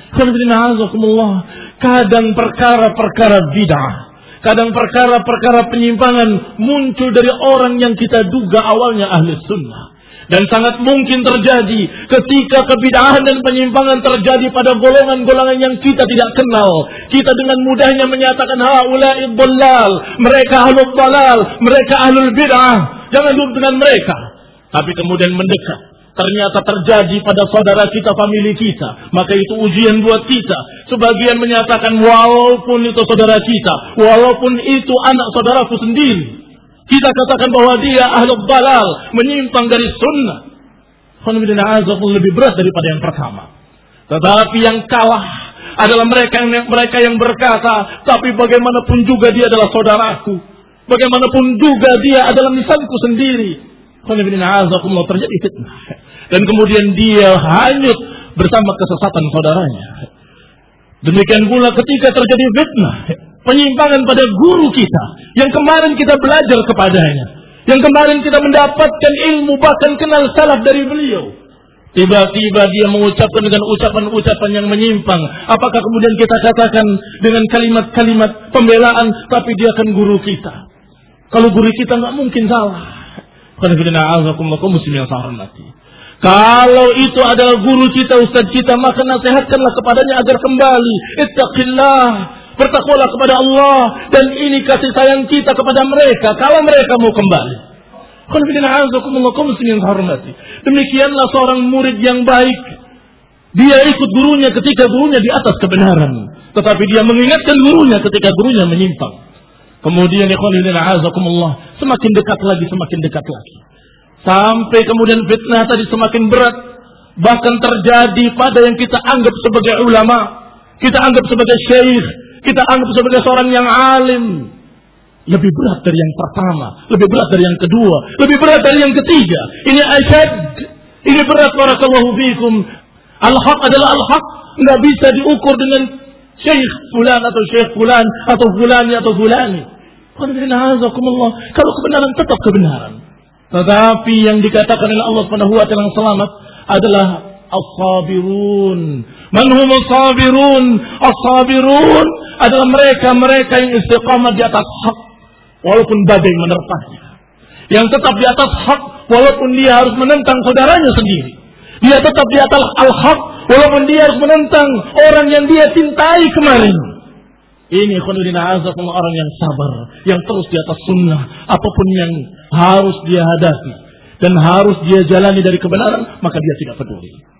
Kadang perkara-perkara bid'ah, kadang perkara-perkara penyimpangan muncul dari orang yang kita duga awalnya ahli sunnah. Dan sangat mungkin terjadi ketika kebid'ahan dan penyimpangan terjadi pada golongan-golongan yang kita tidak kenal. Kita dengan mudahnya menyatakan haula'i dhallal, mereka ahlul dhalal, mereka ahlul bid'ah. Jangan duduk dengan mereka. Tapi kemudian mendekat, ternyata terjadi pada saudara kita, famili kita. Maka itu ujian buat kita. Sebagian menyatakan walaupun itu saudara kita, walaupun itu anak saudaraku sendiri, kita katakan bahwa dia ahlul dalal, menyimpang dari sunnah. Lebih berat daripada yang pertama. Tetapi yang kalah adalah mereka yang berkata, tapi bagaimanapun juga dia adalah saudaraku, bagaimanapun juga dia adalah misalku sendiri. Terjadi fitnah. Dan kemudian dia hanyut bersama kesesatan saudaranya. Demikian pula ketika terjadi fitnah, penyimpangan pada guru kita yang kemarin kita belajar kepadanya, yang kemarin kita mendapatkan ilmu bahkan kenal salaf dari beliau. Tiba-tiba dia mengucapkan dengan ucapan-ucapan yang menyimpang. Apakah kemudian kita katakan dengan kalimat-kalimat pembelaan, tapi dia kan guru kita? Kalau guru kita nggak mungkin salah. Kalau itu adalah guru kita, ustaz kita, maka nasihatkanlah kepadanya agar kembali. Ittaqillah, bertakwalah kepada Allah. Dan ini kasih sayang kita kepada mereka kalau mereka mau kembali. Demikianlah seorang murid yang baik. Dia ikut gurunya ketika gurunya di atas kebenaran, tetapi dia mengingatkan gurunya ketika gurunya menyimpang. Kemudian semakin dekat lagi. Sampai kemudian fitnah tadi semakin berat. Bahkan terjadi pada yang kita anggap sebagai ulama, kita anggap sebagai syekh, kita anggap sebagai seorang yang alim. Lebih berat dari yang pertama, lebih berat dari yang kedua, lebih berat dari yang ketiga. Ini asyad, ini berat. Barakallahu fikum. Al-haq adalah al-haq, nggak bisa diukur dengan syekh fulan atau syekh fulan atau fulani atau fulani. Kalau kebenaran tetap kebenaran. Tetapi yang dikatakan oleh Allah Subhanahu wa taala yang selamat adalah as-sabirun. Man hum as-sabirun? As-sabirun adalah mereka yang istiqamah di atas hak walaupun badai menerpanya. Yang tetap di atas hak walaupun dia harus menentang saudaranya sendiri. Dia tetap di atas al-haq walaupun dia harus menentang orang yang dia cintai kemarin. Ini orang yang sabar, yang terus di atas sunnah, apapun yang harus dia hadapi dan harus dia jalani dari kebenaran, maka dia tidak peduli.